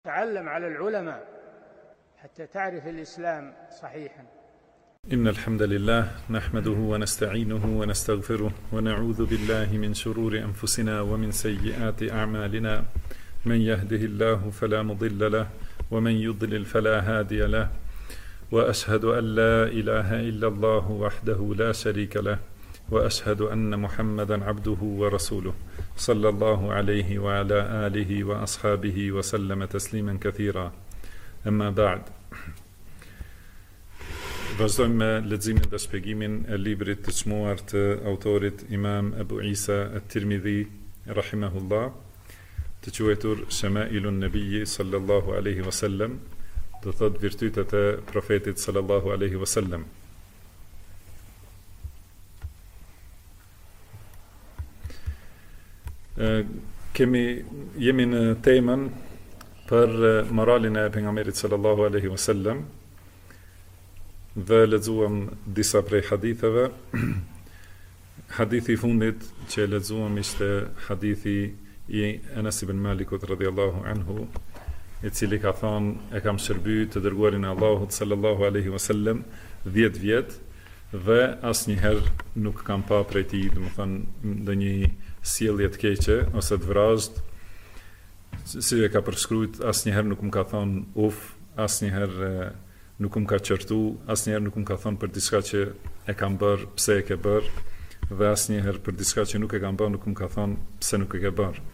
تعلم على العلماء حتى تعرف الإسلام صحيحا. إن الحمد لله نحمده ونستعينه ونستغفره ونعوذ بالله من شرور أنفسنا ومن سيئات أعمالنا، من يهده الله فلا مضل له ومن يضلل فلا هادي له، وأشهد أن لا إله إلا الله وحده لا شريك له، وأشهد أن محمدا عبده ورسوله صلى الله عليه وعلى آله وأصحابه وسلم تسليما كثيرا. أما بعد. Vazhdojmë me leximin dhe shpjegimin e librit të çmuar të autorit Imam Abu Isa at-Tirmidhi rahimahullah, të quajtur Shama'ilun Nabiyyi sallallahu alaihi wasallam, do thot virtytet e profetit sallallahu alaihi wasallam. Jemi në temën për moralin e pejgamberit sallallahu alaihi wasallam dhe lexuam disa prej haditheve. Hadithi i fundit që lexuam ishte hadithi i Anas ibn Malikut radhiyallahu anhu, i cili ka thënë e kam shërbyer të dërguarin e Allahut sallallahu alaihi wasallam 10 vjet dhe asnjëherë nuk kam pa prej tij, domethënë ndonjë sjellje të keqe ose të vrazhd, si e ka përshkruajt, asnjëherë nuk më ka thënë uf, asnjëherë nuk më ka qërtu, asnjëherë nuk më ka thënë për diçka që e kam bërë, pse e ke bërë, dhe asnjëherë për diçka që nuk e kam bërë, nuk më ka thënë pse nuk e ke bërë.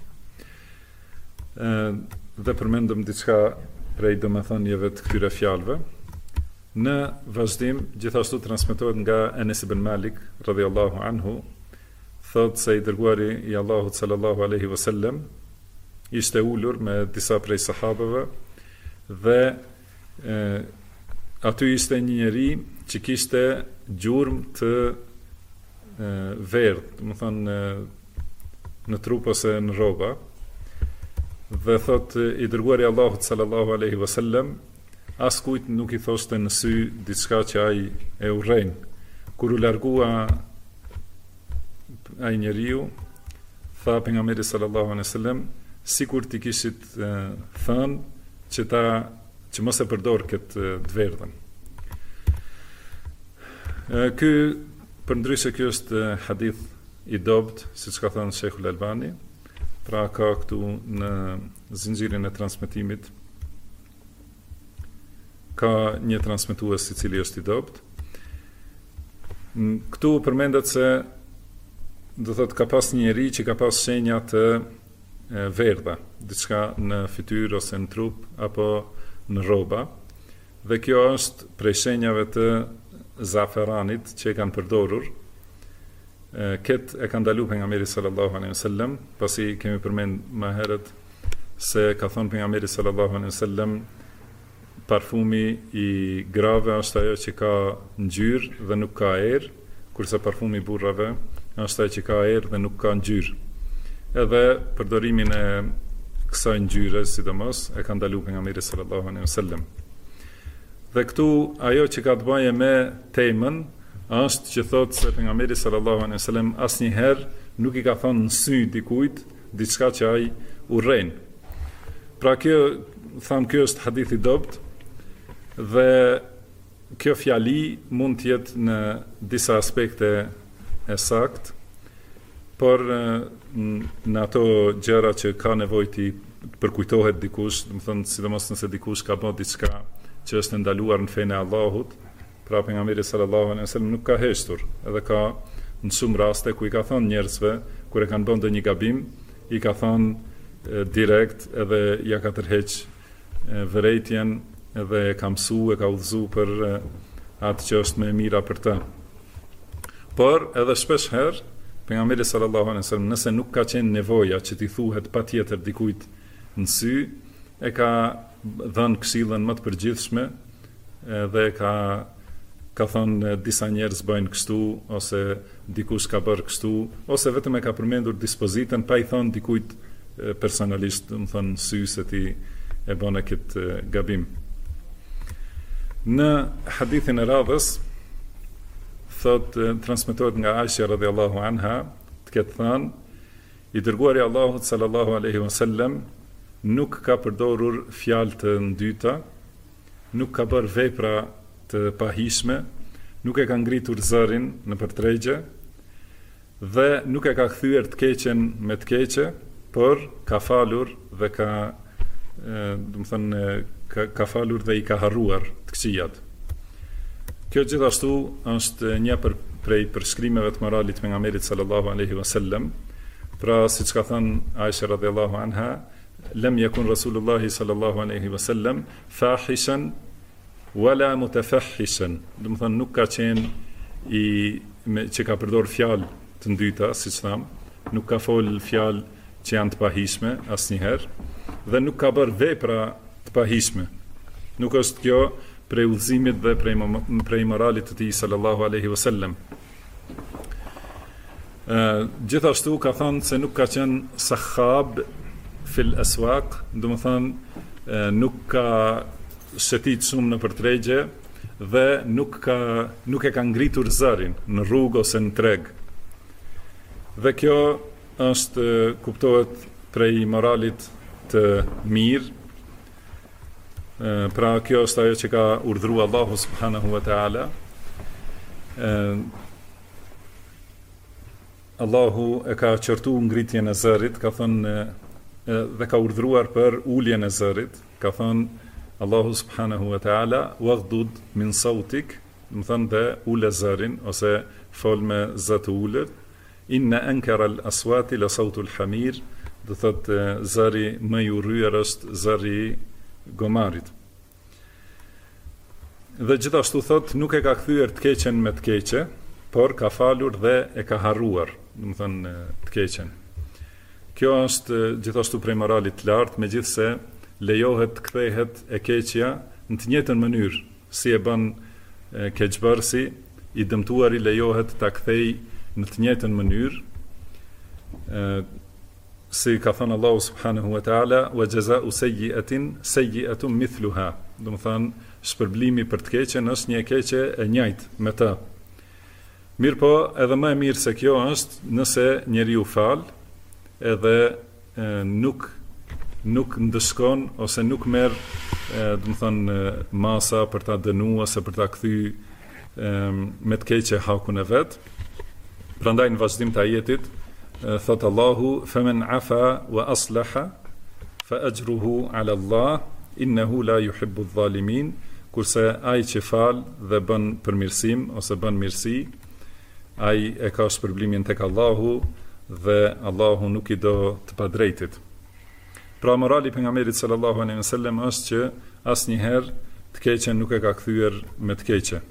Dhe përmendëm diçka prej domethënieve të këtyre fjalëve. Në vazhdim, gjithashtu transmetohet nga Anas ibn Malik radhiyallahu anhu, thot se i dërguari i Allahut sallallahu alaihi wasallam ishte ulur me disa prej sahabeve dhe aty ishte një njeri që kishte gjurmë të verdh, do të thonë në trup ose në rroba, dhe thot i dërguari i Allahut sallallahu alaihi wasallam askujt nuk i thoshte në sy diçka që ai e urrejn. Kur u largua ai njeriu, tha pejgamberi sallallahu alaihi wasallam, sikur ti kishit thënë që mos e përdor këtë të verdhën. Ky përndryshe ky është hadith i dobët, siç ka thënë Sheikhul Albani, pra ka këtu në zinxhirin e transmetimit ka një transmetues i cili është i dobët. Këtu përmendet se do thot ka pas një njeri që ka pas shenja të verdha, diçka në fytyrë ose në trup apo në rroba, dhe kjo është prej shenjave të zaferanit që e kanë përdorur. Këtë e ka ndalu pejgamberi sallallahu alaihi wasallam, pasi kemi përmend më herët se ka thënë pejgamberi sallallahu alaihi wasallam, parfumi i grave është ajo që ka ngjyrë dhe nuk ka erë, kurse parfumi i burrave është ai që ka erë dhe nuk ka ngjyrë. Edhe përdorimin e kësaj ngjyre, sidomos, e ka ndaluar pejgamberi sallallahu alaihi wasallam. Dhe këtu ajo që ka të bëjë me temën është që thotë se pejgamberi sallallahu alaihi wasallam asnjëherë nuk i ka thënë në sy dikujt diçka që ai urren. Pra kjo është hadith i dobët, dhe kjo fjali mund të jetë në disa aspekte e sakt, por në ato gjëra që ka nevojë të përkujtohet dikush, do të thonë sidomos nëse dikush ka bërë diçka që është ndaluar në fenë e Allahut, pra pejgamberi sallallahu alaihi wasallam nuk ka heshtur, edhe ka në shumë raste ku i ka thënë njerëzve kur e kanë bërë ndonjë gabim, i ka thënë direkt edhe ja ka tërheq vërejtjen, edhe e ka mësu, e ka udhëzu për atë që është më e mira për të. Por edhe shpesh herë pejgamberi sallallahu alaihi wasallam, nëse nuk ka qenë nevoja që t'i thuhet patjetër dikujt në sy, e ka dhënë këshillën më të përgjithshme, dhe ka thënë disa njerëz bëjnë kështu, ose dikush ka bërë kështu, ose vetëm e ka përmendur dispozitën pa i thënë dikujt personalisht, do të thonë sy se ti e bën këtë gabim. Në hadithin e radhës thot transmetohet nga Aisha radhiyallahu anha, të ketë thënë, i dërguari i Allahut sallallahu alaihi wasallam nuk ka përdorur fjalë të ndyta, nuk ka bërë vepra të pahishme, nuk e ka ngritur zërin në përtregje dhe nuk e ka kthyer të keqen me të keqe, por ka falur dhe ka falur dhe i ka harruar të këqijat. Kjo gjithashtu është një prej përshkrimeve të moralit të pejgamberit sallallahu alaihi wasallam. Pra, siç ka thënë Aisha radhiyallahu anha, lam yakun Rasulullahi sallallahu alaihi wasallam fahishan wala mutafahishan. Do të thonë nuk ka qenë që ka përdor fjalë të ndyta, siç tham, nuk ka fol fjalë që janë të pahishme asnjëherë dhe nuk ka bërë vepra të pahishme. Nuk është kjo prej udhëzimit dhe prej moralit të tij sallallahu alaihi wasallam. Gjithashtu ka thënë se nuk ka qenë sahab fil aswaq, do të thonë nuk ka shëtit shumë në përtregje dhe nuk e ka ngritur zërin në rrugë ose në treg. Dhe kjo është kuptohet prej moralit të mirë. Pra kjo është ajo që ka urdhëruar Allahu subhanahu wa taala. Allahu e ka qortu ngritjen e zërit, ka thënë dhe ka urdhëruar për uljen e zërit, ka thënë Allahu subhanahu wa taala waghdud min sautik, do të thonë dhe ule zërin ose fol me zë të ulët. Inna ankara al-aswati la sautul hamir, do thotë zëri më i urryer është zëri i gomarit. Dhe gjithashtu thot nuk e ka kthyer të keqen me të keqe, por ka falur dhe e ka harruar, do të thonë të keqen. Kjo është gjithashtu prej moralit të lartë, megjithse lejohet të kthehet e keqja në të njëjtën mënyrë si e bën keqbërësi, i dëmtuari lejohet ta kthej në të njëjtën mënyrë, si ka thënë Allahu subhanahu wa taala, wa jazaa'u sayyi'atun mithluha, do të thonë shpërblimi për të keqen është një keqe e njëjtë me të. Mirë po, edhe më e mirë se kjo është nëse njeriu fal edhe nuk ndëshkon ose nuk merr do të thonë masa për ta dënuar ose për ta kthy me të keqe hakun e vet. Prandaj në vazhdim të ajetit thot Allahu faman afa wa aslaha fa ajruhu ala Allah innahu la yuhibbu adh-dhalimin, kurse ai që fal dhe bën përmirësim ose bën mirësi, ai e ka shpërblimin tek Allahu dhe Allahu nuk i do të padrejtit. Pra morali pejgamberit sallallahu alaihi wasallam është që asnjëherë të keqen nuk e ka kthyer me të keqe.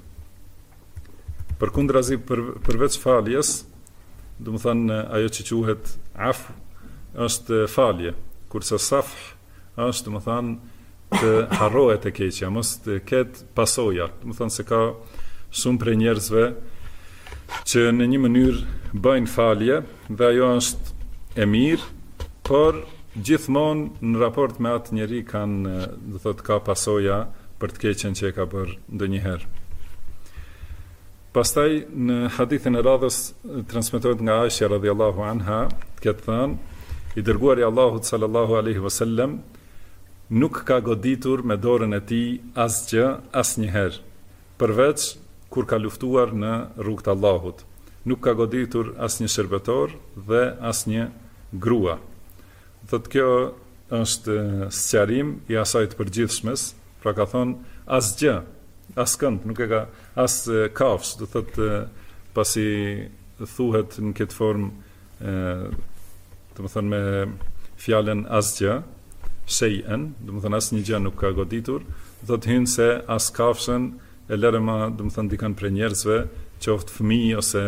Përkundrazi përveç faljes, do të thonë ajo që quhet af është falje, kurse safh është do të thonë të harrohet e keqja, mos të ketë pasoja. Do të thonë se ka shumë prej njerëzve që në një mënyrë bëjnë falje dhe ajo është e mirë, por gjithmonë në raport me atë njeri kanë, do të thotë, ka pasoja për të keqen që e ka bërë ndonjëherë. Pastaj në hadithin e radhës transmetohet nga Aisha radhiyallahu anha, këtë thënë, i dërguari Allahut sallallahu alaihi wasallam nuk ka goditur me dorën e tij asgjë asnjëherë, përveç kur ka luftuar në rrugt të Allahut. Nuk ka goditur asnjë shërbetor dhe asnjë grua. Thotë kjo është sqarim i asaj të përgjithshmes, pra ka thonë asgjë, askënd, nuk e ka as kafsh, do thotë pasi thuhet në këtë formë, do të thonë me fjalën asgjë, shay'an, do të thonë asnjë gjë nuk ka goditur, do të hynë se as kafshën e lërë ma, do të thonë dikën prej njerëzve, qoftë fëmijë ose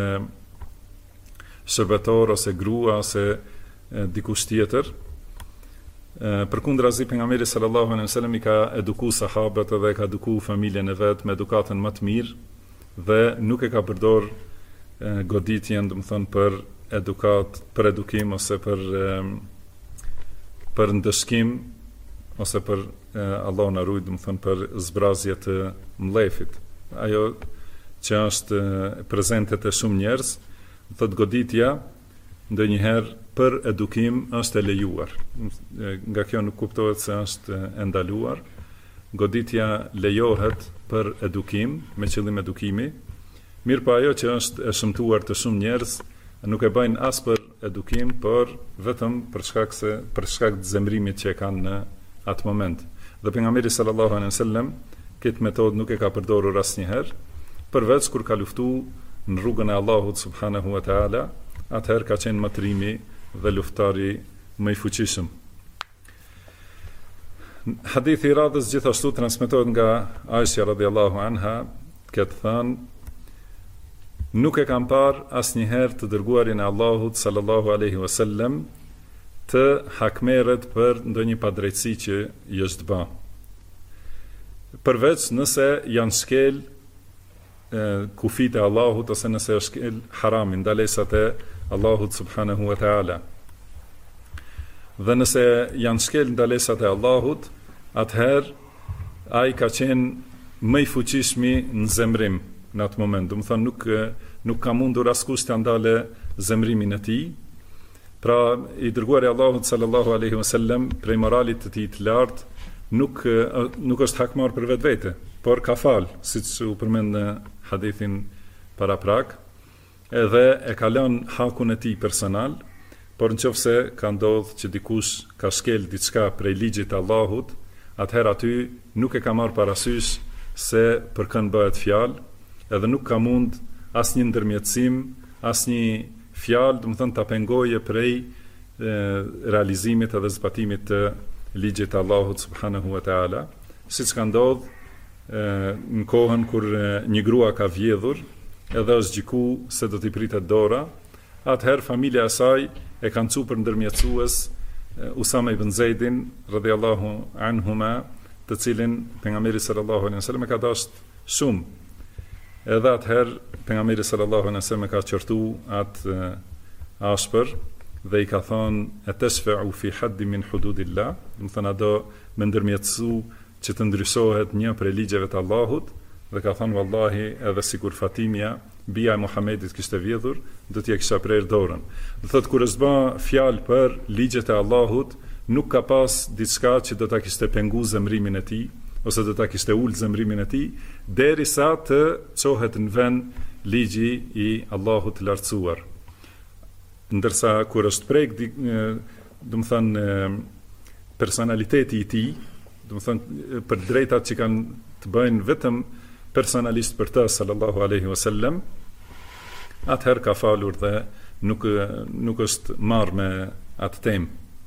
shërbetor ose grua ose dikush tjetër. Përkundrazi pejgamberi sallallahu alaihi wasallam i ka edukuar sahabët dhe ka edukuar familjen e vet me edukatën më të mirë dhe nuk e ka përdor goditjen, do të thonë për edukat, për edukim ose për ndëshkim ose për Allah na ruaj, do të thonë për zbrazje të mllefit. Ajo që është prezente te shumë njerëz, thotë goditja ndonjëherë për edukim është e lejuar. Nga kjo nuk kuptohet se është e ndaluar. Goditja lejohet për edukim, me qëllim edukimi. Mirë pa ajo që është e shëmtuar të shumë njerëz, nuk e bëjnë as për edukim, por vetëm për shkak të zemrimit që e kanë në atë moment. Dhe pejgamberi sallallahu alaihi wasallam këtë metodë nuk e ka përdorur asnjëherë, përveç kur ka luftuar në rrugën e Allahut subhanahu wa taala, atëherë ka qenë matrimi dhe luftari më i fuqishëm. Hadithi i radhës gjithashtu transmetohet nga Aisha radhiyallahu anha, këtë thënë: nuk e kam parë asnjëherë të dërguarin e Allahut sallallahu alaihi wasallam të hakmerret për ndonjë padrejtësi që i është bë. Përveç nëse janë shkel kufit e Allahut, ose nëse është shkel haramin, ndalesat e Allahut subhanahu wa taala. Dhe nëse janë shkel ndalesat e Allahut, atëherë ai ka qenë më i fuqishmi në zemrim në atë moment. Do të thonë nuk ka mundur askush të ndale zemrimin e tij. Pra i dërguari i Allahut sallallahu alaihi wasallam prej moralit të tij të lartë nuk është hakmar për vetvete, por ka fal, siç u përmend në hadithin paraprak, edhe e ka lënë hakun e tij personal, por nëse ka ndodhur që dikush ka shkel diçka prej ligjit të Allahut, atëherë aty nuk e ka marrë parasysh se për kënd bëhet fjalë, edhe nuk ka mund asnjë ndërmjetësim, asnjë fjalë, do të thonë ta pengoje prej realizimit edhe zbatimit të ligjit të Allahut subhanahu wa taala, siç ka ndodhur në kohën kur një grua ka vjedhur, edhe është gjiku se do t'i pritet dora, atëherë familja e saj e kanë çuar për ndërmjetësues Usama ibn Zeidin radhiyallahu anhuma, të cilin pejgamberi sallallahu alaihi wasallam e ka dashur shumë. Edhe atëherë pejgamberi sallallahu alaihi wasallam ka qortu atë ashpër dhe i ka thonë: "Atashfa'u fi hadd min hududillah", do të thonë do me ndërmjetësu që të ndryshohet një prej ligjeve të Allahut, dhe ka thonë: "Wallahi, edhe sikur Fatimia, bia e Muhamedit kishte vjedhur, do t'ia kisha prerë dorën." Do thotë kur është bë fjalë për ligjet e Allahut, nuk ka pas diçka që do ta kishte pengu zemrimin e tij, ose do ta kishte ul zemrimin e tij, derisa të çohet në vend ligji i Allahut të lartësuar. Ndërsa kur është prek, do të thënë, personaliteti i tij, do të thënë për drejtat që kanë të bëjnë vetëm personalisht për të sallallahu alaihi wasallam, atëherë ka falur dhe nuk është marrë me atë temë.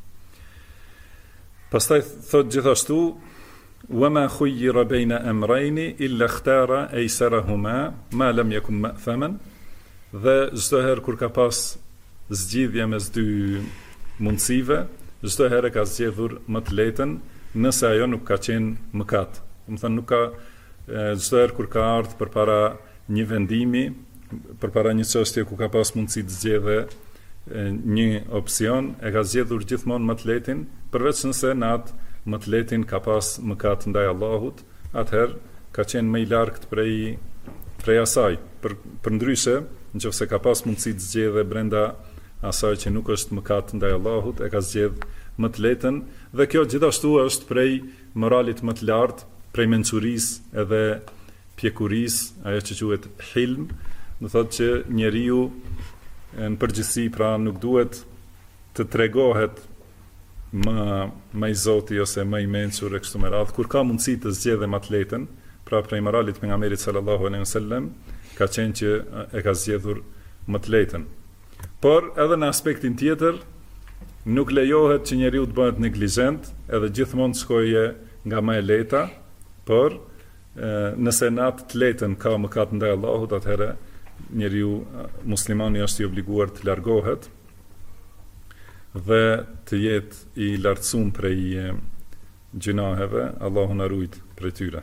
Pastaj thot gjithashtu: "Wama khuyyira bayna amrayni illa ikhtara aysarahuma ma lam yakun ma'thaman", dhe çdo herë kur ka pas zgjidhje mes dy mundësive, çdo herë ka zgjedhur më të lehten, nëse ajo nuk ka qenë mëkat. Do të thënë nuk ka çdo herë kur ka ardhur përpara një vendimi, përpara një çështje ku ka pas mundësi të zgjedhë një opsion, e ka zgjedhur gjithmonë më të lehtin, përveç nëse në atë më të lehtin ka pas mëkat ndaj Allahut, atëherë ka qenë më i largët prej asaj. Për ndryshe, nëse ka pas mundësi të zgjedhë brenda asaj që nuk është mëkat ndaj Allahut, e ka zgjedhë më të lehten, dhe kjo gjithashtu është prej moralit më të lartë, prej mençurisë edhe pjekurisë, ajo që quhet hilm, do thotë që njeriu në përgjithësi pra nuk duhet të tregohet më i Zoti ose më i mençur e kështu me radhë, kur ka mundësi të zgjedhë më të lehten, pra prej moralit pejgamberit sallallahu alaihi wasallam ka qenë që e ka zgjedhur më të lehten. Por edhe në aspektin tjetër, nuk lejohet që njeriu të bëhet neglizhent, edhe gjithmonë të shkojë nga më e lehta, por nëse në atë të lehten ka mëkat ndaj Allahut, atëherë njeriu muslimani është i obliguar të largohet dhe të jetë i lartësuar prej gjunaheve, Allahu na ruaj prej tyre.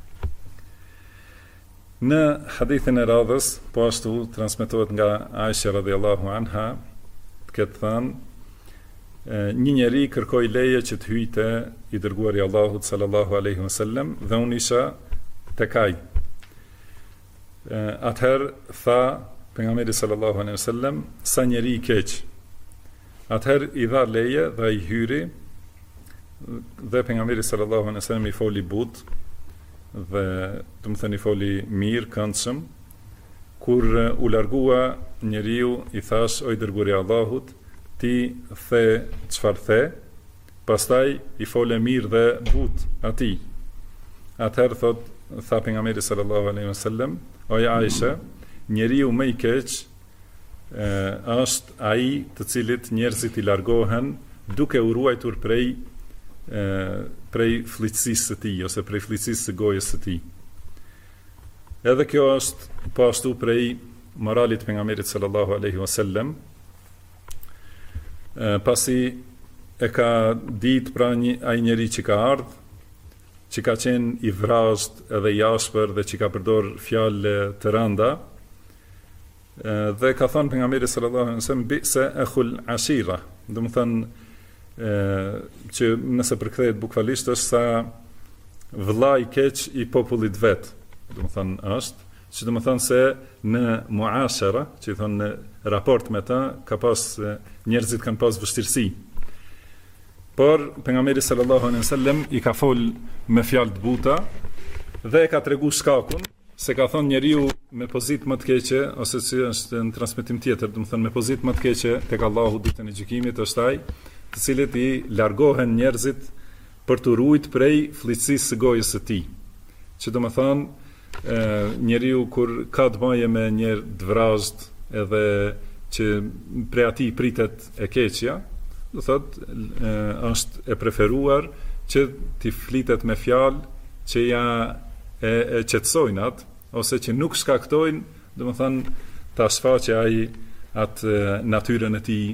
Në hadithin e radhës, po ashtu transmetohet nga Aisha radhiyallahu anha, këtë thënë: "Një njeri kërkoi leje që të hyjte i dërguari i Allahut sallallahu alaihi wasallam dhe unë isha tek ai. Atëherë tha pejgamberi sallallahu alaihi wasallam: sa njeri i keq, Atëherë i dha leje dhe i hyri, dhe pejgamberi sallallahu alaihi wasallam i foli but, dhe do të thënë i foli mirë, këndshëm. Kur u largua, njeriu i thash: "O i dërguari i Allahut, ti the çfarë the?" Pastaj i fole mirë dhe but atij. Atëherë tha pejgamberi sallallahu alaihi wasallam: "O Aisha, njeriu më i keq është ai të cilit njerëzit i largohen duke u ruajtur prej fliçësisë së tij ose prej fliçësisë së gojës së tij." Edhe kjo është po ashtu prej moralit të pejgamberit sallallahu alaihi wasallam. Pasi e ka ditë pra ai njeri që ka ardhur, që ka qenë i vrazhd edhe i ashpër dhe që ka përdor fjalë të rënda, dhe ka thënë pejgamberi sallallahu alaihi wasallam: "Bi'sa akhul ashira", do të thënë që nëse përkthehet bukfalisht është sa vëlla i keq i popullit vet. Do të thënë është, që do të thënë se në muashara, që thonë në raport me ta, ka pas njerëzit kanë pas vështirësi. Por pejgamberi sallallahu alaihi wasallam i ka fol me fjalë të buta dhe e ka tregu shkakun, se ka thonë njeriu me pozitë më të keqe, ose si është në transmetim tjetër, do të thënë me pozitë më të keqe tek Allahu ditën e gjykimit është ai të cilët i largohen njerëzit për të ruajtur prej fliçësisë së gojës së tij. Që do të thënë njeriu kur ka të bëjë me një të vrazhd edhe që prej atij pritet e keqja, do thotë është e preferuar që ti flitet me fjalë që ja e qetësojnë atë, ose që nuk shkaktojnë, do të thënë, ta shfaqë ai atë natyrën e tij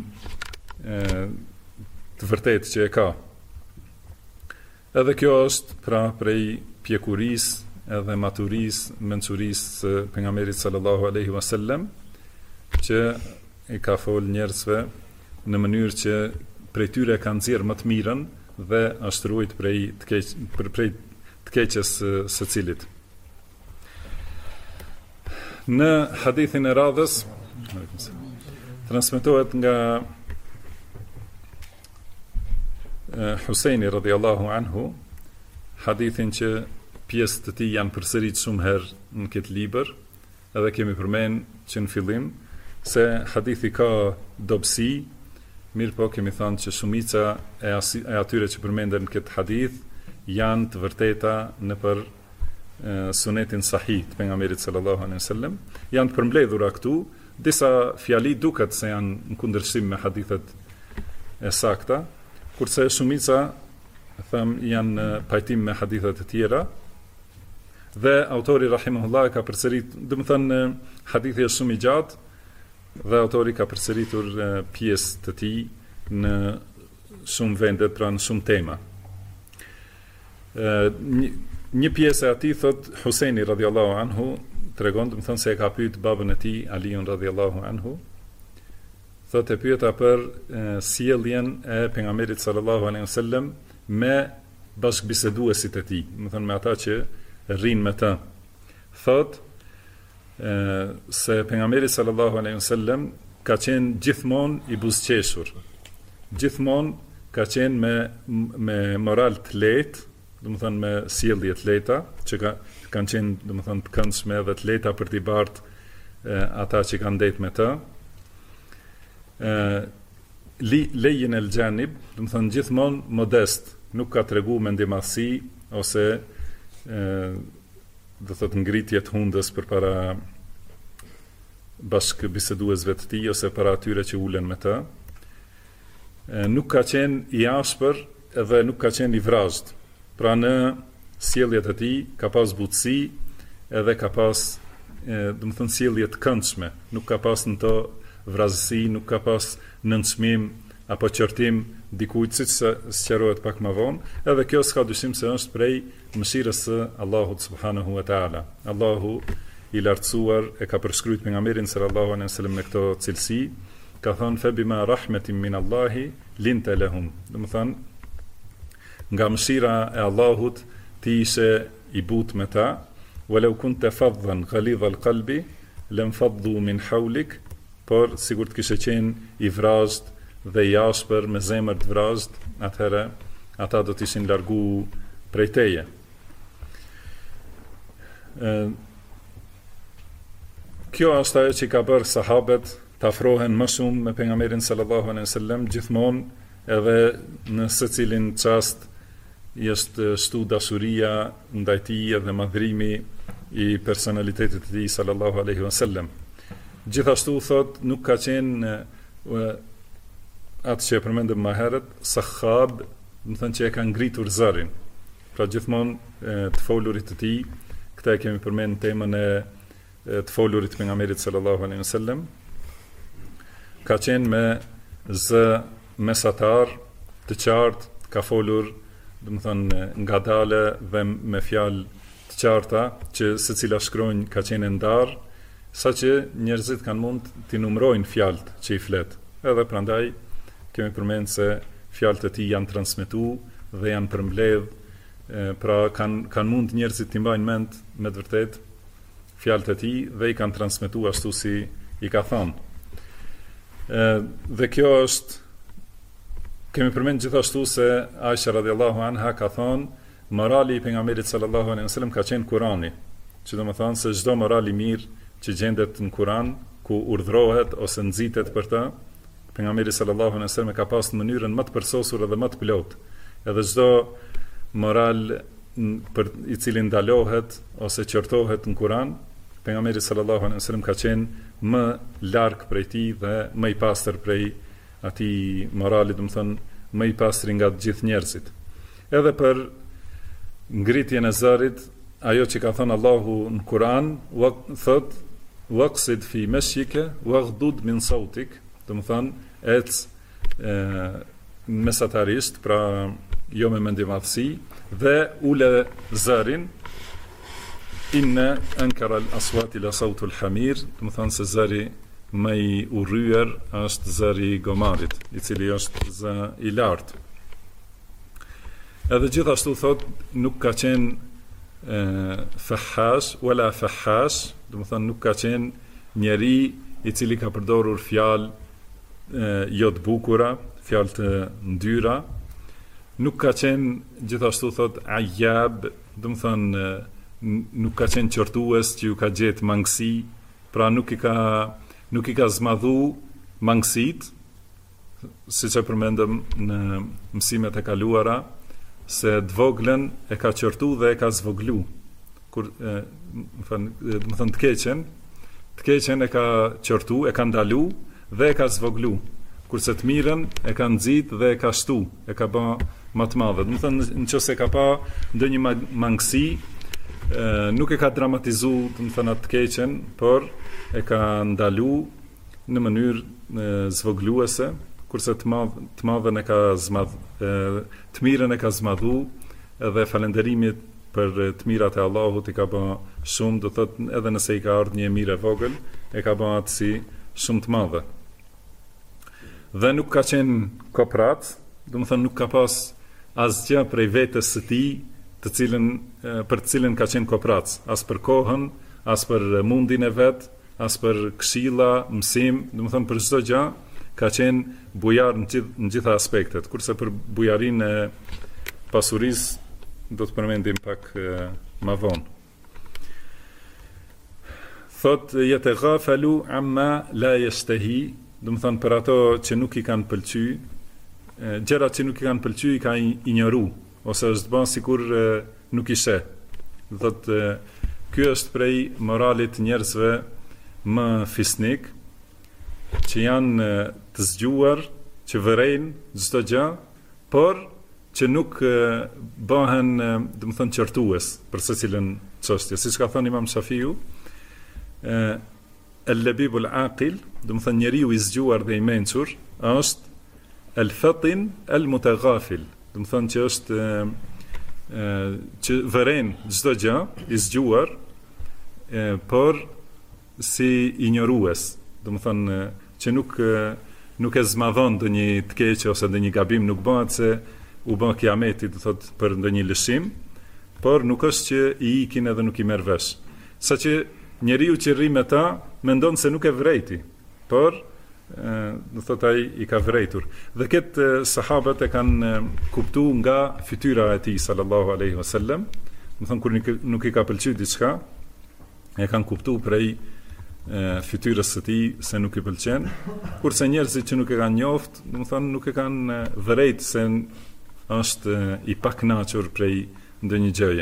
të vërtetë që e ka. Edhe kjo është pra prej pjekurisë edhe maturisë, mençurisë së pejgamberit sallallahu alaihi wasallam, që i ka fol njerëzve në mënyrë që prej tyre ka nxjerr më të mirën dhe është ruajt prej të keqes së cilit. Në hadithin e radhës transmetohet nga Husaini radhiyallahu anhu, hadithin që pjesë të tij janë përsërit shumë herë në këtë libër, edhe kemi përmend që në fillim se hadithi ka dobësi, mirë po kemi thënë që shumica e atyre që përmenden në këtë hadith janë të vërteta nëpër sunetin sahih të pejgamberit sallallahu alaihi wasallam, janë të përmbledhura këtu, disa fjali duket se janë në kundërshtim me hadithet e sakta, kurse shumica janë në pajtim me hadithet e tjera, dhe autori rahimahullah ka përsërit, do të thënë hadithi është shumë i gjatë dhe autori ka përsëritur pjesë të tij në shumë vende, pra në shumë tema. Një pjesë e atij thot Husaini radhiyallahu anhu tregon, do të thënë se e ka pyet babën e tij Aliun radhiyallahu anhu, thotë e pyeta për sjelljen e pejgamberit sallallahu alaihi wasallam me bashkëbiseduesit e tij, do të thënë me ata që rrin me të. Thot se pejgamberi sallallahu alaihi wasallam ka qenë gjithmonë i buzëqeshur. Gjithmonë ka qenë me moral të lehtë, do të thënë me sjellje të lehta, që kanë qenë, do të thënë, të këndshme dhe të lehta për t'i bartë ata që kanë ndetë me të. Lejjen el janib, do të thënë gjithmonë modest, nuk ka tregu mendimadhësi ose do thot ngritje të hundës përpara bashkëbiseduesve të tij ose para atyre që ulen me të. Nuk ka qenë i ashpër edhe nuk ka qenë i vrazhd. Pra në sjelljet e tij ka pas butësi edhe ka pas do të thënë sjellje të këndshme, nuk ka pas në to vrazësi, nuk ka pas nënçmim apo qortim dikujt, siç sqarohet pak më vonë, edhe kjo s'ka dyshim se është prej mëshirës së Allahut subhanahu wa taala. Allahu i lartësuar e ka përshkruajtur pejgamberin sallallahu alaihi wasallam me këto cilësi, ka thënë fa bima rahmetin min Allahi linta lahum. Do të thënë nga mëshira e Allahut ti ishe i butë me ta, walau kunta faddan ghalidha al-qalbi lam faddu min hawlik, por sigur të kishe qenë i vrazhd dhe i ashpër me zemër të vrazhd, atëherë ata do të ishin largu prej teje. Kjo është ajo që ka bërë sahabët të afrohen më shumë me pejgamberin sallallahu alaihi wasallam gjithmonë, edhe në secilin çast i është shtu dashuria ndaj tij dhe madhrimi i personalitetit të tij sallallahu alaihi wasallam. Gjithashtu thot nuk ka qenë atë që e përmendëm më herët, sahab, do të thënë që e ka ngritur zërin. Pra gjithmonë të folurit të tij, këta e kemi përmendur temën e të folurit pejgamberit sallallahu alaihi wasallam, ka qenë me zë mesatar të qartë, ka folur, do të thënë ngadale dhe me fjalë të qarta që secila shkronjë ka qenë ndar, saqë njerëzit kanë mund t'i numërojnë fjalët që i flet. Edhe prandaj kemi përmendur se fjalët e tij janë transmetuar dhe janë përmbledh, pra kanë mund njerëzit t'i mbajnë mend me të vërtetë fjalët e tij dhe i kanë transmetuar ashtu si i ka thënë. Dhe kjo është, kemi përmendur gjithashtu se Aisha radhiyallahu anha ka thënë morali i pejgamberit sallallahu alaihi wasallam ka qenë Kurani, që do të thonë se çdo moral i mirë që gjendet në Kur'an, ku urdhrohet ose nxitet për të, pejgamberi sallallahu alaihi wasallam ka pasur në mënyrën më të përsosur dhe më të plotë. Edhe çdo moral për i cili ndalohet ose qortohet në Kur'an, pejgamberi sallallahu alaihi wasallam ka qenë më larg prej tij dhe më i pastër prej atij morali, do të thonë më i pastër nga të gjithë njerëzit. Edhe për ngritjen e zërit, ajo që ka thënë Allahu në Kur'an, thot waqsid fi mashyika waghdud min sautik, do të thonë mesatarisht, pra jo me mendimadhësi, dhe ule zërin, inna ankara al-aswati la sautu al-hamir, do të thonë se zëri më i urryer është zëri i gomarit, i cili është zë i lartë. Edhe gjithashtu thot nuk ka qenë fahash wala fahash, do të thonë nuk ka qenë njeri i cili ka përdorur fjalë jo të bukura, fjalë të ndyra. Nuk ka qenë gjithashtu thot ajab, do të thonë nuk ka qenë qortues që ju ka gjetë mangësi, pra nuk i ka zmadhu mangësit, siç e përmendëm në mësimet e kaluara, se të voglën e ka qortu dhe e ka zvoglu. Kur më thënë të keqen e ka qortu, e ka ndalu dhe e ka zvoglu. Kurse të mirën e ka nxit dhe e ka shtu, e ka bë më të madhe. Do të thënë nëse ka pa ndonjë mangësi, nuk e ka dramatizu, do të thënë atë të keqen, por e ka ndalu në mënyrë zvogluese, kurse të madhen e ka të mirën e ka zmadhu, edhe falënderimit për të mirat e Allahut i ka bë shumë, do thotë edhe nëse i ka ardhur një mirë e vogël, e ka bë atësi shumë të madhe. Dhe nuk ka qenë koprat, do të thonë nuk ka pas asgjë prej vetes së tij, për të cilën ka qenë koprat, as për kohën, as për mundin e vet, as për këshilla, mësim, do të thonë për çdo gjë ka qenë bujar në gjitha aspektet, kurse për bujarinë e pasurisë do të përmendim pak më vonë. Thot yataghafalu amma la yastahi, do të thonë për ato që nuk i kanë pëlqyer, gjërat që nuk i kanë pëlqyer i ka injoru, ose është bën sikur nuk i sheh. Do thotë ky është prej moralit njerëzve më fisnik, që janë të zgjuar, që vërejnë çdo gjë, por që nuk bëhen, do të thonë, qortues për secilën çështje. Siç ka thënë Imam Shafiu, el-labibul aqil, do të thonë njeriu i zgjuar dhe i mençur, është el-fatin el-mutaghafil, do të thonë që është që vërejnë çdo gjë, i zgjuar, por si injorues, do të thonë që nuk e zmadhon ndonjë të keqe ose ndonjë gabim, nuk bëhet se u bën kiameti, do thotë për ndonjë lëshim, por nuk është që i ikin edhe nuk i merr vesh. Saqë njeriu që rri me ta mendon se nuk e vrejti, por do thot ai i ka vërejtur. Dhe këtë sahabët e kanë kuptu nga fytyra e tij sallallahu alaihi wasallam. Do thon kur nuk i ka pëlqyer diçka, e kanë kuptu prej fytyrës së tij se nuk i pëlqen, kurse njerëzit që nuk e kanë njoft, do thon nuk e kanë vërejt se është i pakënaqur prej ndonjë gjëje.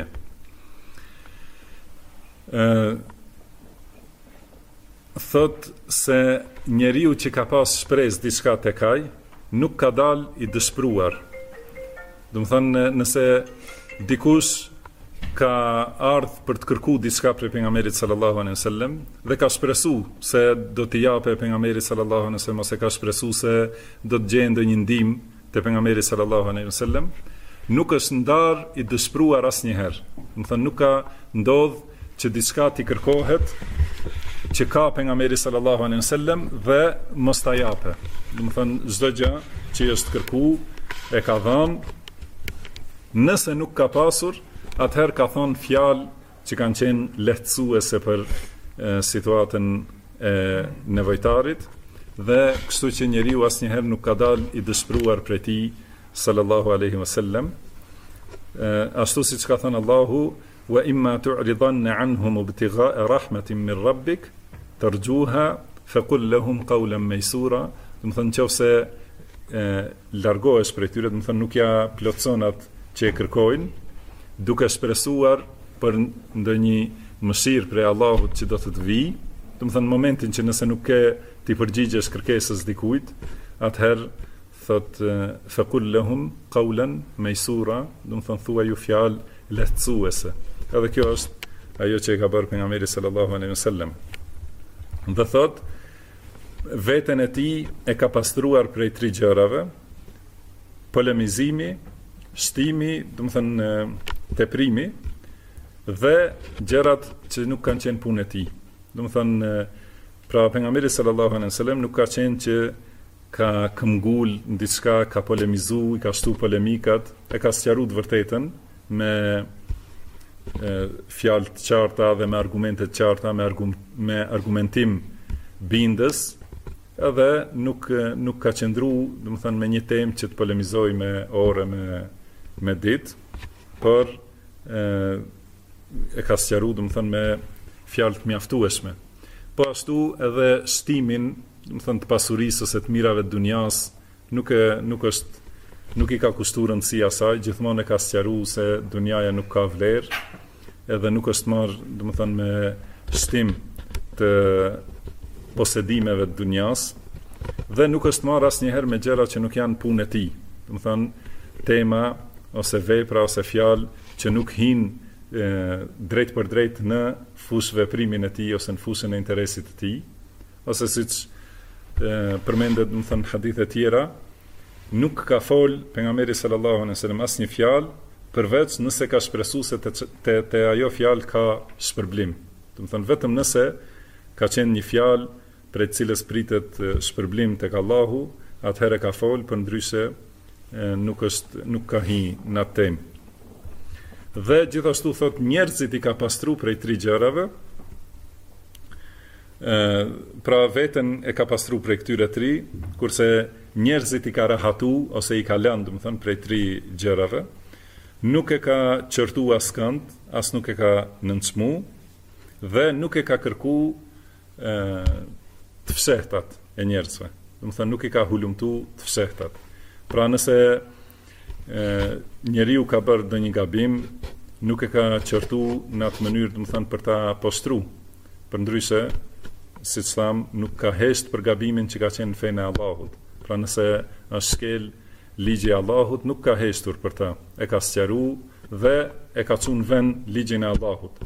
Thot se njeriu që ka pas shpresë diçka tek ai, nuk ka dal i dëshpëruar. Do të thonë nëse dikush ka ardhur për të kërkuar diçka prej pejgamberit sallallahu alaihi wasallam dhe ka shpresuar se do t'i japë pejgamberit sallallahu alaihi wasallam, ose ka shpresuar se do të gjejë ndonjë ndihmë te pejgamberi sallallahu alaihi wasallam, nuk është ndar i dëshpëruar asnjëherë. Do të thonë nuk ka ndodh që diçka t'i kërkohet që ka pejgamberi sallallahu alaihi wasallam dhe mos ta japë. Do të thonë çdo gjë që është kërkuar e ka dhënë. Nëse nuk ka pasur, atëherë ka thonë fjalë që kanë qenë lehtësuese për situatën e nevojtarit, dhe kështu që njeriu asnjëherë nuk ka dalë i dëshpëruar prej tij sallallahu alaihi wasallam. Ashtu siç ka thënë Allahu: wa imma tu'ridanna anhum ibtigha'a rahmatin min rabbik tarjuha faqul lahum qawlan maysura. Do të thonë nëse largohesh prej tyre, do të thonë nuk ja plotson atë që e kërkojnë, duke shpresuar për ndonjë mëshirë prej Allahut që do të vijë. Do të thonë momentin që nëse nuk ke ti përgjigjesh kërkesës dikujt, atëherë thot faqul lahum qawlan maysura, do të thonë thuaj ju fjalë lehtësuese. Edhe kjo është ajo që e ka bërë pejgamberi sallallahu alaihi wasallam. Dhe thot veten e tij e ka pastruar prej 3 gjërave: polemizimi, shtimi, do të thënë teprimi, dhe gjërat që nuk kanë qenë punë e tij. Do të thënë pra pejgamberi sallallahu alaihi wasallam nuk ka qenë që ka këmbgul në diçka, ka polemizu, i ka shtu polemikat, e ka sqaruar të vërtetën me fjalë të qarta dhe me argumente të qarta, me argumentim bindës, edhe nuk ka qëndru, do të thënë, me një temë që të polemizoj me orë, me ditë, por e ka sqaruar, do të thënë, me fjalë të mjaftueshme. Po ashtu edhe shtimin, do të thënë, të pasurisë ose të mirave të dunjas, nuk i ka kushtuar rëndësi asaj, gjithmonë e ka sqaruar se dunjaja nuk ka vlerë, edhe nuk është marrë, do të thënë, me shtim të posedimeve të dunjas, dhe nuk është marrë asnjëherë me gjëra që nuk janë punë e tij. Do të thënë, tema ose vepra ose fjalë që nuk hinë drejt për drejt në fushë veprimin e tij ose në fushën e interesit të tij, ose siç përmendet, do të thënë, hadithe tjera, nuk ka fol pejgamberi sallallahu alaihi wasallam asnjë fjalë përveç nëse ka shpresuar se te ajo fjalë ka shpërblim. Do të thënë vetëm nëse ka qenë një fjalë prej cilës pritet shpërblim tek Allahu, atëherë ka fol, përndryshe nuk ka hyrë në atë temë. Dhe gjithashtu thot njerëzit i ka pastru prej 3 gjërave. Pra veten e ka pastru prej këtyre 3, kurse njerëzit i ka rahatu ose i ka lënë, do të thënë, prej 3 gjërave. Nuk e ka qërtu askënd, as nuk e ka nënçmu, dhe nuk e ka kërku të fshehtat e njerëzve. Do të thënë, nuk i ka hulumtu të fshehtat. Pra nëse njeriu ka bërë ndonjë gabim, nuk e ka qërtu në atë mënyrë, do të thënë, për ta poshtru. Përndryshe, siç tham, nuk ka hesht për gabimin që ka qenë në fenë e Allahut. Pra nëse është shkel ligji i Allahut, nuk ka heshtur për ta. E ka sqaruar dhe e ka çuar në vend ligjin e Allahut.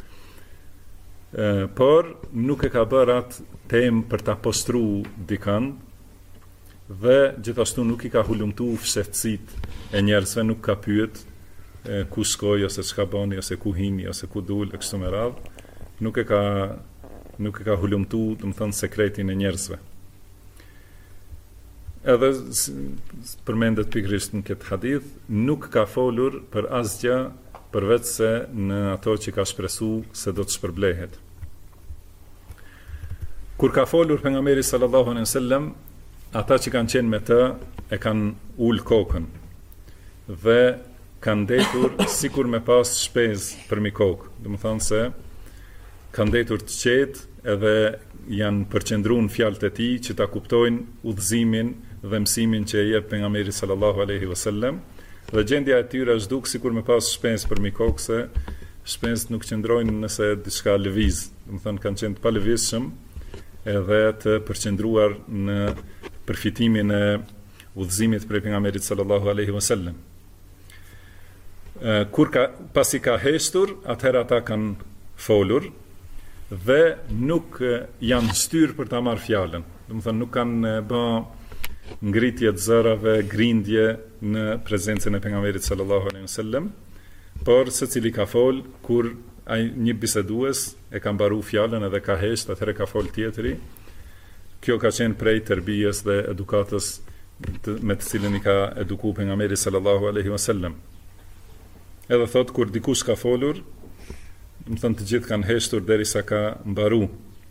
Por nuk e ka bërë atë temë për ta poshtruar dikën, dhe gjithashtu nuk i ka hulumtu fshehtësitë e njerëzve, nuk ka pyet ku shkoj, ose çka bani, ose ku hini, ose ku dul, e kështu me radhë. Nuk e ka hulumtu, do të thënë, sekretin e njerëzve. Edhe përmendet pikërisht në këtë hadith, nuk ka folur për asgjë përveç se në ato që ka shpresuar se do të shpërblehet. Kur ka folur pejgamberi sallallahu alaihi wasallam ata që kanë qenë me të e kanë ullë kokën dhe kanë ndetur sikur me pas shpezë për mi kokë. Do të thonë se kanë ndetur të qetë edhe janë përqendruar në fjalët e tij që ta kuptojnë udhëzimin dhe mësimin që e jep pejgamberi sallallahu alaihi wasallam. Dhe gjendja e tyre është duk sikur me pas shpenzë për mi kokë, se shpenzët nuk qëndrojnë nëse diçka lëviz. Do të thonë kanë qenë të palëvizshëm edhe të përqendruar në përfitimin e udhëzimit prej pejgamberit sallallahu alaihi wasallam. Pasi ka heshtur, atëherë ata kanë folur dhe nuk janë shtyr për ta marrë fjalën. Do të thonë nuk kanë bë ngritje të zërave, grindje në prezencën e pejgamberit sallallahu alaihi wasallam, por secili ka fol kur ai një bisedues e ka mbaruar fjalën edhe ka hesht, atëherë ka fol tjetri. Kjo ka qenë prej tërbijes dhe edukatës me të cilën i ka edukuar pejgamberi sallallahu alaihi wasallam. Edhe thot kur dikush ka folur, më thënë të gjithë kanë heshtur derisa ka mbaru.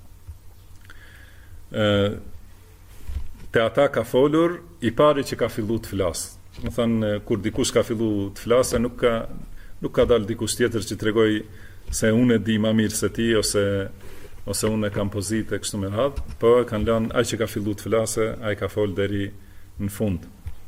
Te ata ka folur i pari që ka fillu të flasë. Më thënë kur dikush ka fillu të flasë, nuk ka dalë dikush tjetër që tregoj se unë e di ma mirë se ti, ose unë e kam pozitë e kështu me radhë, po kanë lanë ai që ka fillu të flasë, ai ka folë deri në fund.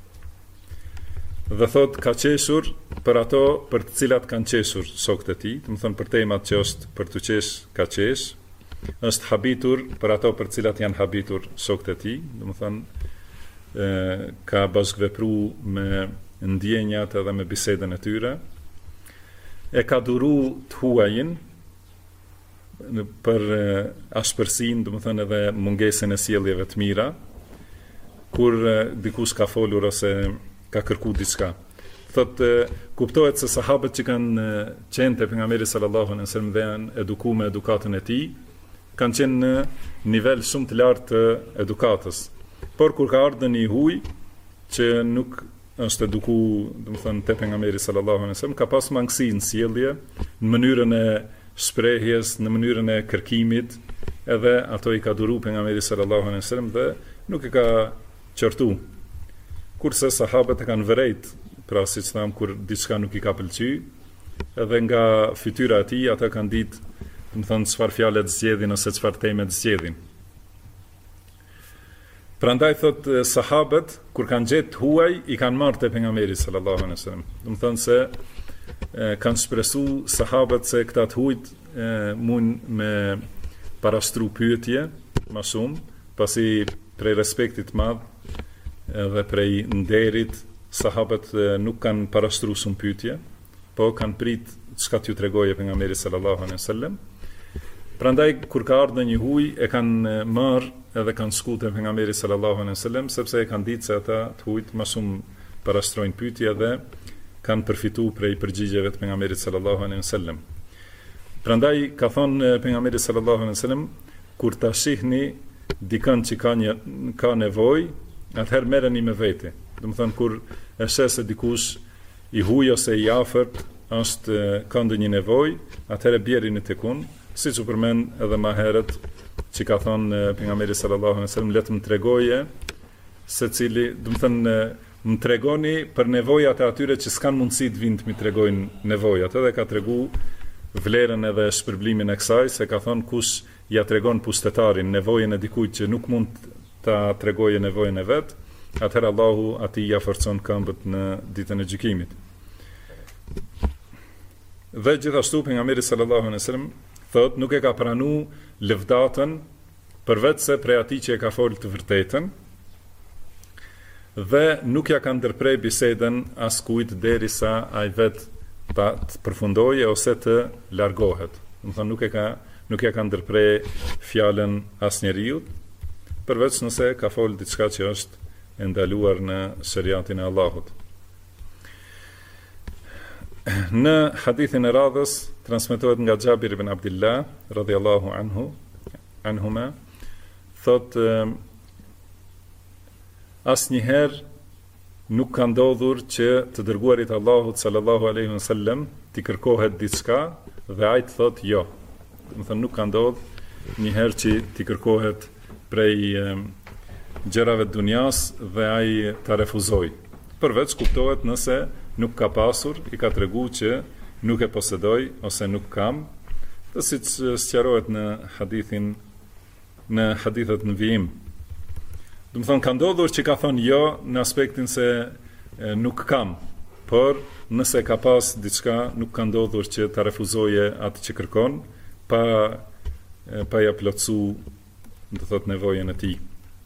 Dhe thot ka qeshur për ato për të cilat kanë qeshur shokët e tij, do të thonë për temat që është për të qesh ka qesh, është habitur për ato për të cilat janë habitur shokët e tij, do të thonë ka bashkëvepruar me ndjenjat edhe me bisedën e tyre, e ka duru të huajin për ashpërsinë, do të thonë edhe mungesën e sjelljeve të mira, kur dikush ka folur ose ka kërku diçka. Thot kuptohet se sahabët që kanë qenë te pejgamberi sallallahu alaihi wasallam dhe janë edukuar me edukatën e tij, kanë qenë në nivel shumë të lartë të edukatës. Por kur ka ardhur një huj që nuk është edukuar, do të thonë te pejgamberi sallallahu alaihi wasallam, ka pas mangësi në sjellje, në mënyrën e shprehjes, në mënyrën e kërkimit, edhe ato i ka duru pejgamberi sallallahu alaihi wasallam dhe nuk e ka qortu. Kurse sahabët e kanë vërejt, pra si që thamë, kur diçka nuk i ka pëlqy, edhe nga fytyra e tij ata kanë ditë, do të thonë çfarë fjalë zgjedhin ose çfarë teme zgjedhin. Prandaj thot sahabët kur kanë gjetë huaj i kanë marrë te pejgamberi sallallahu alaihi wasallam. Do të thonë se kanë shpresuar sahabët se këta të hujt mund me parashtru pyetje më shumë, pasi prej respektit madh edhe prej nderit, sahabët nuk kanë parashtruar shumë pyetje, po kanë prit çka t'ju tregoje pejgamberi sallallahu alaihi wasallam. Prandaj kur ka ardhur një huj e kanë marrë edhe kanë shku te pejgamberi sallallahu alaihi wasallam, sepse e kanë ditë se ata të hujt më shumë parashtrojnë pyetje dhe kanë përfituar prej përgjigjeve të pejgamberit sallallahu alaihi wasallam. Prandaj ka thonë pejgamberi sallallahu alaihi wasallam, kur ta shihni dikën që ka nevojë, atëherë merreni me vete. Do të thonë kur e sheh se dikush i huj ose i afërt ka ndonjë nevojë, atëherë bjerini tek unë, siç u përmend edhe më herët që ka thonë pejgamberi sallallahu alaihi wasallam, le të më tregoje secili, do të thonë më tregoni për nevojat e atyre që s'kan mundësi të vinë të më tregojnë nevojat. Edhe ka tregu vlerën edhe shpërblimin e kësaj, se ka thonë kush ja tregon pushtetarin nevojën e dikujt që nuk mund ta tregoje nevojën e vet, atëherë Allahu atij ja forcon këmbët në ditën e gjykimit. Dhe gjithashtu pejgamberi sallallahu alaihi wasallam thot nuk e ka pranuar lëvdatën përveç se prej atij që e ka folë të vërtetën, dhe nuk ja ka ndërprej bisedën askujt derisa ai vet ta përfundojë ose të largohet. Do të thonë nuk ja ka ndërprej fjalën asnjëriu, përveç nëse ka folë diçka që është e ndaluar në shariatin e Allahut. Në hadithin e radhës transmetohet nga Xhabir ibn Abdullah radhiyallahu anhuma, thot asnjëherë nuk ka ndodhur që të dërguarit Allahut sallallahu alaihi wasallam t'i kërkohet diçka dhe ai të thot jo. Do të thonë nuk ka ndodhur një herë që t'i kërkohet prej gjërave të dunjas dhe ai ta refuzoi. Përveç kuptohet nëse nuk ka pasur, i ka tregu që nuk e posedoj ose nuk kam, dhe siç sqarohet në hadithet në vijim. Do të thonë ka ndodhur që ka thonë jo në aspektin se nuk kam, por nëse ka pas diçka nuk ka ndodhur që ta refuzoje atë që kërkon pa ja plotsu, do të thotë, nevojën e tij.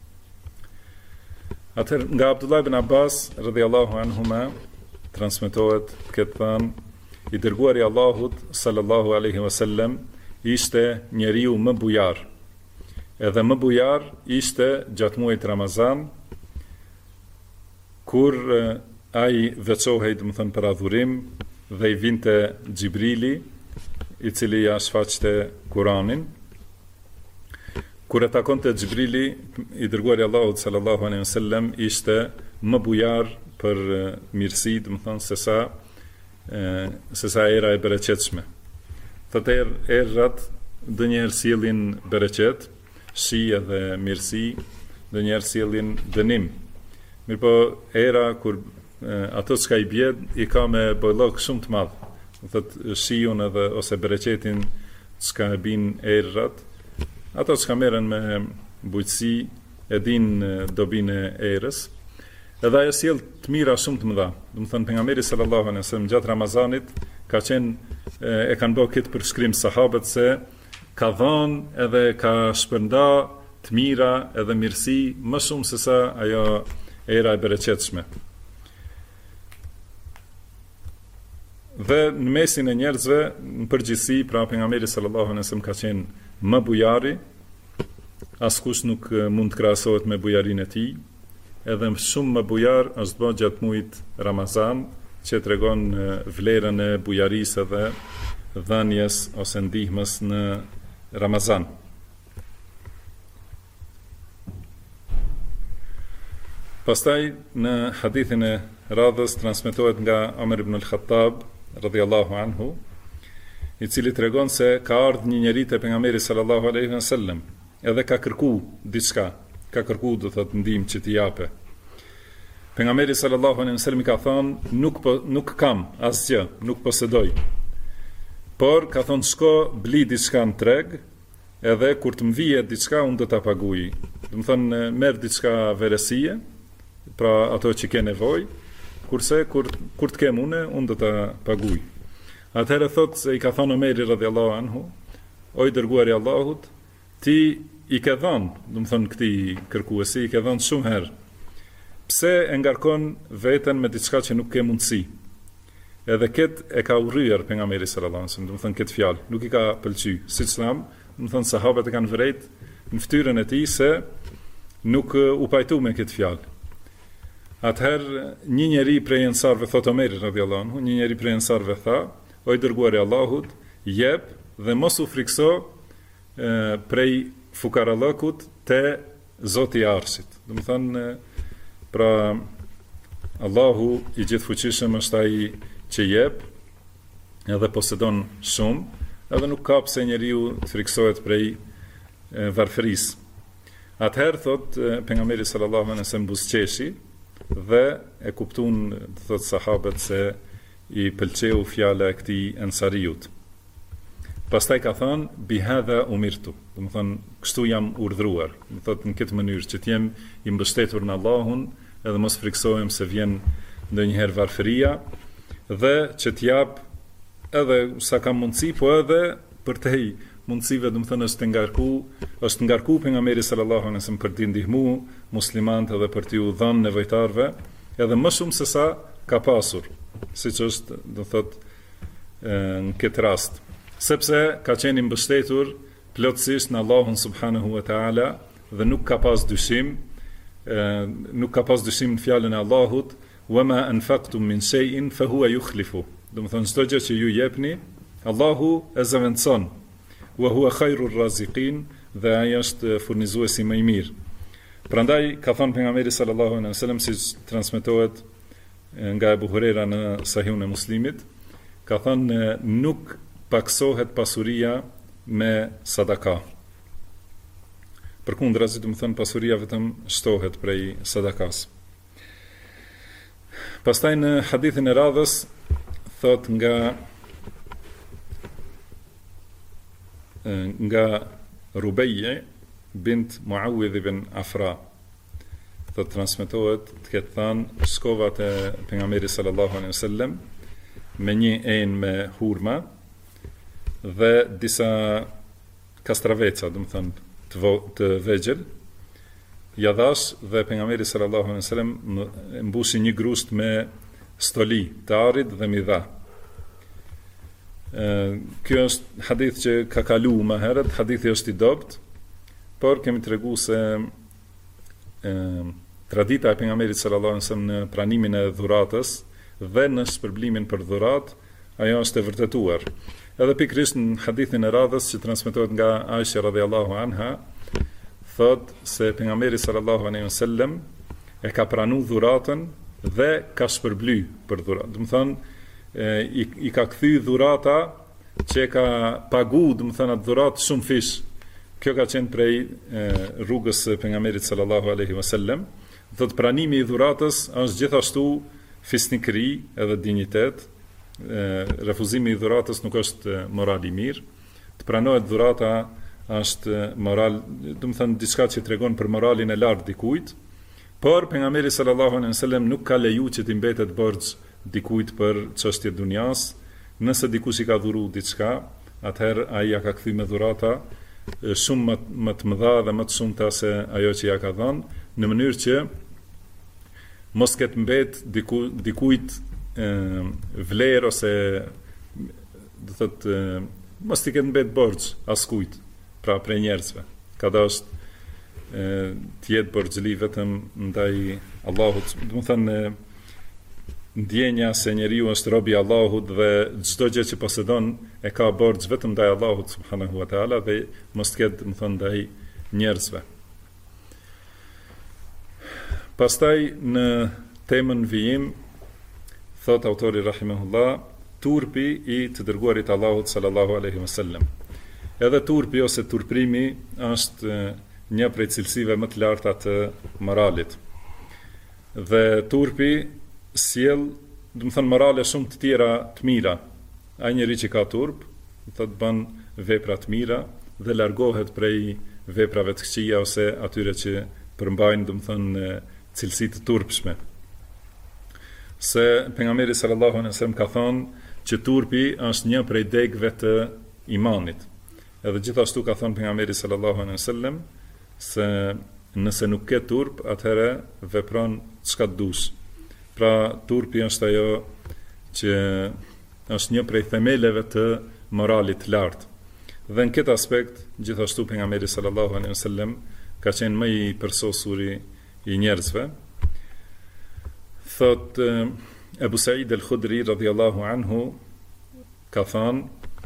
Atëherë nga Abdullah ibn Abbas radhiyallahu anhuma transmetohet këtë thënë: i dërguari i Allahut sallallahu alaihi wasallam ishte njeriu më bujar. Edhe më bujar ishte gjatë muajit Ramazan, kur ai veçohej, do të thënë, për adhurim dhe i vinte Xhibrili, i cili ja shfaqte Kur'anin. Kur e takonte Xhibrili, i dërguari i Allahut sallallahu alaihi wasallam ishte më bujar për mirësi, do të thënë, se sa era e bereqetshme. Thotë errat ndonjëherë sjellin bereqet, shi edhe mirësi, ndonjëherë sjellin dënim. Mirpo era kur ato çka i bie i ka me bollok shumë të madh. Thotë shiun edhe ose bereqetin çka e bin errat, ato çka merren me bujqësi e din dobin e erës. Edhe ajo sjell të mira shumë të mëdha. Do të thënë pejgamberi sallallahu alaihi wasallam gjatë Ramazanit ka qenë e kanë bërë këtë përshkrim sahabët se ka dhënë edhe ka shpërnda të mira edhe mirësi më shumë se sa ajo era e bereqetshme. Dhe në mesin e njerëzve, në përgjithësi, pra pejgamberi sallallahu alaihi wasallam ka qenë më bujari, askush nuk mund të krahasohet me bujarinë e tij. Edhe shumë më bujar është bërë gjatë muajit Ramazan, që tregon vlerën e bujarisë dhe dhënjes ose ndihmës në Ramazan. Pastaj në hadithin e radhës transmetohet nga Omer ibn al-Khattab radhiyallahu anhu, i cili tregon se ka ardhur një njeri te pejgamberi sallallahu alaihi wasallam, edhe ka kërku diçka. Ka kërku, do thotë, ndihmë që t'i jape. Pejgamberi sallallahu alaihi wasallam ka thënë, nuk kam asgjë, nuk posedoj. Por ka thënë, shko bli diçka në treg, edhe kur të më vihet diçka unë do ta paguaj. Do të thonë, merr diçka veresie, pra ato që ke nevojë, kurse kur të kem unë do ta paguaj. Atëherë thotë se i ka thënë Omeri radhiyallahu anhu, o i dërguari i Allahut, ti i ke dhënë, do të thonë, këtij kërkuesi i ke dhënë shumë herë. Pse e ngarkon veten me diçka që nuk ke mundësi? Edhe këtë e ka urryer pejgamberi sallallahu alajhi wasallam, do të thonë këtë fjalë, nuk i ka pëlqyer. Siç tham, do të thonë sahabët e kanë vërejt në fytyrën e tij se nuk u pajtu me këtë fjalë. Atëherë një njeri prej ensarve, thot Omeri radhiyallahu anhu, një njeri prej ensarve tha, o i dërguari i Allahut, jep dhe mos u frikso prej fukarallëkut te Zoti i Arshit. Do të thonë, pra Allahu i gjithfuqishëm është ai që jep, edhe posedon shumë, edhe nuk ka pse njeriu të friksohet prej varfërisë. Atëherë thot pejgamberi sallallahu alaihi wasallam buzëqeshi dhe e kuptuan, thot sahabët, se i pëlqeu fjala e këtij ensariut. Pastaj ka thënë, bi hadha umirtu, do të thonë, kështu jam urdhëruar, do thotë në këtë mënyrë që të jem i mbështetur në Allahun, edhe mos friksohem se vjen ndonjëherë varfëria, dhe që të jap edhe sa kam mundësi, po edhe për te mundësive, do të thonë, është ngarku pejgamberi sallallahu alaihi wasallam për t'i ndihmu muslimanët edhe për t'u dhënë nevojtarve, edhe më shumë se sa ka pasur, siç është, do thotë, në këtë rast. Sepse ka qenë mbështetur plotësisht në Allahun subhanahu wa taala dhe nuk ka pas dyshim në fjalën e Allahut, wama anfaqtum min shay'in fa huwa yukhlifu. Do të thonë, çdo gjë që ju jepni, Allahu e zëvendëson. Wa huwa khairur raziqin, dhe ai është furnizuesi më i mirë. Prandaj ka thënë pejgamberi sallallahu alaihi wasallam, siç transmetohet nga Abu Huraira në Sahihun e Muslimit, ka thënë, nuk paksohet pasuria me sadaka. Përkundrazi, do të thënë pasuria vetëm shtohet prej sadakas. Pastaj në hadithin e radhës thot nga Rubeje bint Muawidh ibn Afra, thot transmetohet të ketë thënë shkovat e pejgamberit sallallahu alaihi wasallam me një enë me hurma dhe disa kastraveca, do të thënë të vegjël, ja dhash dhe pejgamberi sallallahu alaihi wasallam mbushi një grusht me stoli të arit dhe mi dha. Kjo është hadith që ka kalu më herët, hadithi është i dobët, por kemi tregu se tradita e pejgamberit sallallahu alaihi wasallam në pranimin e dhuratës dhe në shpërblimin për dhurat, ajo është e vërtetuar. Edhe pikërisht në hadithin e radhës që transmetohet nga Aisha radhiyallahu anha, thot se pejgamberi sallallahu alaihi wasallam e ka pranuar dhuratën dhe ka shpërbly për dhuratë. Do të thonë i ka kthy dhurata që ka pagu, do të thonë atë dhuratë shumë fish. Kjo ka qenë prej rrugës së pejgamberit sallallahu alaihi wasallam. Thot pranimi i dhuratës është gjithashtu fisnikëri edhe dinjitet. Refuzimi i dhuratës nuk është moral i mirë. Të pranohet dhurata është moral, do të thënë diçka që tregon për moralin e lartë dikujt, por pejgamberi sallallahu alaihi wasallam nuk ka leju që të mbetet borxh dikujt për çështje dunjas. Nëse dikush i ka dhuru diçka, atëherë ai ja ka kthy me dhurata shumë më të mëdha dhe më të shumta se ajo që ja ka dhënë, në mënyrë që mos ketë mbet dikujt vlerë ose do thotë mos i ketë mbet borxh askujt, pra prej njerëzve. Ka dashur të jetë borxhli vetëm ndaj Allahut. Do të thënë ndjenja se njeriu është rob i Allahut dhe çdo gjë që posedon e ka borxh vetëm ndaj Allahut subhanahu wa taala dhe mos të ketë, do të thënë, ndaj njerëzve. Pastaj në temën vijim thot autori rahimahullah, turpi i të dërguarit Allahut sallallahu alaihi wasallam. Edhe turpi ose turprimi është një prej cilësive më të larta të moralit. Dhe turpi sjell, do të thënë, morale shumë të tjera të mira. Ai njeri që ka turp, thot bën vepra të mira dhe largohet prej veprave të këqija ose atyre që përmbajnë, do të thënë, cilësi të turpshme. Se pejgamberi sallallahu alaihi wasallam ka thonë që turpi është një prej degëve të imanit. Edhe gjithashtu ka thonë pejgamberi sallallahu alaihi wasallam se nëse nuk ke turp, atëherë vepron çka dush. Pra turpi është ajo që është një prej themeleve të moralit të lartë. Dhe në këtë aspekt, gjithashtu pejgamberi sallallahu alaihi wasallam ka qenë më i përsosuri i njerëzve. Thot Ebu Said el-Khudri radhiyallahu anhu ka thënë,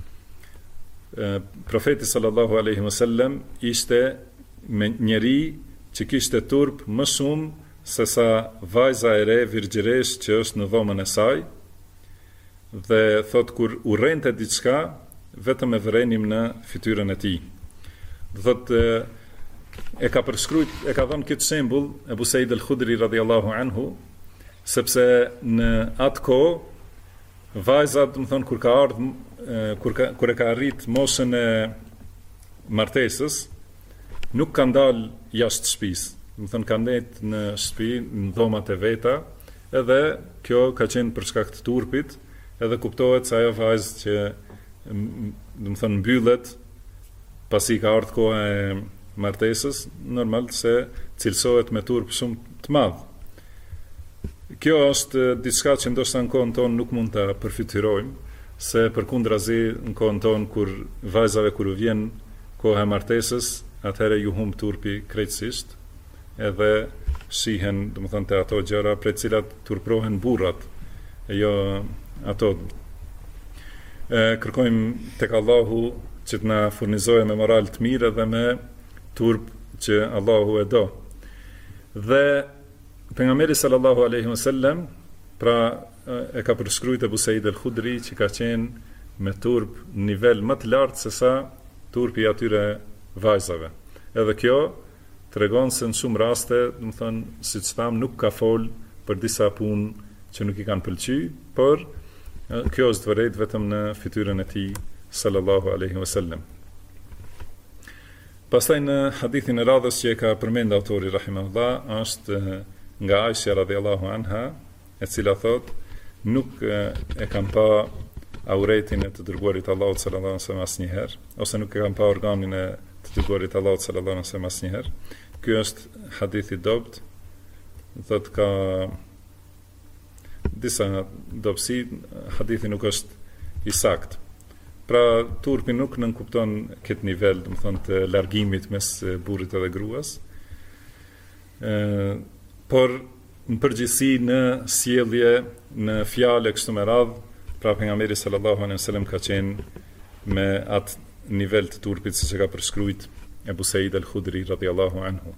profeti sallallahu alaihi wasallam ishte me njeri që kishte turp më shumë se sa vajza e re virgjëresh që është në dhomën e saj, dhe thot kur urrente diçka vetëm e vërenim në fytyrën e tij. Thot e ka dhënë këtë shembull Ebu Said el-Khudri radhiyallahu anhu, sepse në atë kohë vajzat, do të thonë, kur e ka arrit moshën e martesës, nuk kanë dalë jashtë shtëpisë. Do të thonë kanë ndërtuar në shtëpi, në dhomat e veta, edhe kjo ka qenë për shkak të turpit, edhe kuptohet se ajo vajzë që, do të thonë, mbyllet pasi ka ardhur koha e martesës, normal se cilësohet me turp shumë të madh. Kjo është diçka që ndoshta në kohën tonë nuk mund ta përfityrojmë, se përkundrazi në kohën tonë kur vajzave kur u vjen koha e martesës, atëherë ju humb turpi krejtësisht, edhe shihen, do të thonë, te ato gjëra për të cilat turprohen burrat, e jo ato. Kërkojmë tek Allahu që të na furnizojë me moral të mirë dhe me turp që Allahu e do. Dhe pejgamberi sallallahu alaihi wasallam pra e ka përshkruajtur Ebu Said el-Khudri që ka qenë me turp në nivel më të lartë se sa turpi i atyre vajzave. Edhe kjo tregon se në shumë raste, do të thonë, siç tham, nuk ka fol për disa punë që nuk i kanë pëlqyer, por kjo është vërejt vetëm në fytyrën e tij sallallahu alaihi wasallam. Pastaj në hadithin e radhës që e ka përmend autori rahimahullah është nga Aisha radhiyallahu anha, e cila thot nuk e kam pa auretin e të dërguarit Allahut sallallahu alaihi wasallam asnjëherë, ose nuk e kam pa organin e të dërguarit Allahut sallallahu alaihi wasallam asnjëherë. Ky është hadith i dobët, thot ka disa dobësi, hadithi nuk është i saktë. Pra turpi nuk nënkupton këtë nivel, do të thonë, të largimit mes burrit edhe gruas. Por në përgjithësi në sjellje, në fjalë kështu me radhë, pra pejgamberi sallallahu alaihi wasallam ka qenë me atë nivel të turpit siç e ka përshkruajt Ebu Said al-Khudri radhiyallahu anhu.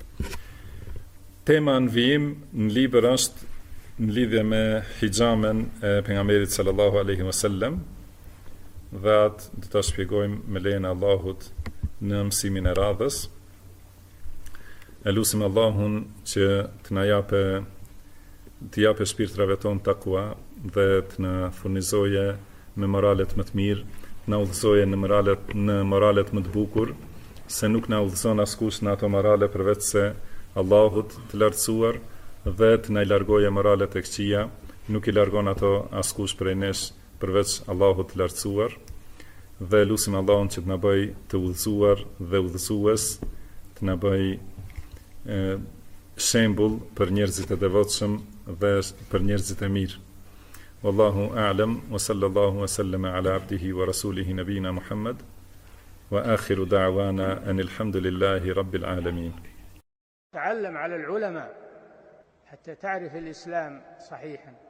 Tema në vijim në libër është në lidhje me hijamen e pejgamberit sallallahu alaihi wasallam, dhe atë do ta shpjegojmë me lejen e Allahut në mësimin e radhës. E lutim Allahun që të na japë shpirtrave tonë takua dhe të na furnizoje me moralet më të mirë, na udhëzoje në moralet më të bukur, se nuk na udhëzon askush në ato morale përveç se Allahut të lartësuar, dhe të na largoje moralet e këqija, nuk i largon ato askush prej nesh përveç Allahut të lartësuar, dhe lutim Allahun që të na bëj të udhëzuar dhe udhëzues, të na bëj shembull për njerëzit e devotshëm dhe për njerëzit e mirë. Wallahu a'lam, wa sallallahu wa sallama ala abdihi wa rasulihi nabina Muhammad, wa akhiru da'wana anil hamdulillahi rabbil alamin. تعلم على العلماء حتى تعرف الإسلام صحيحا.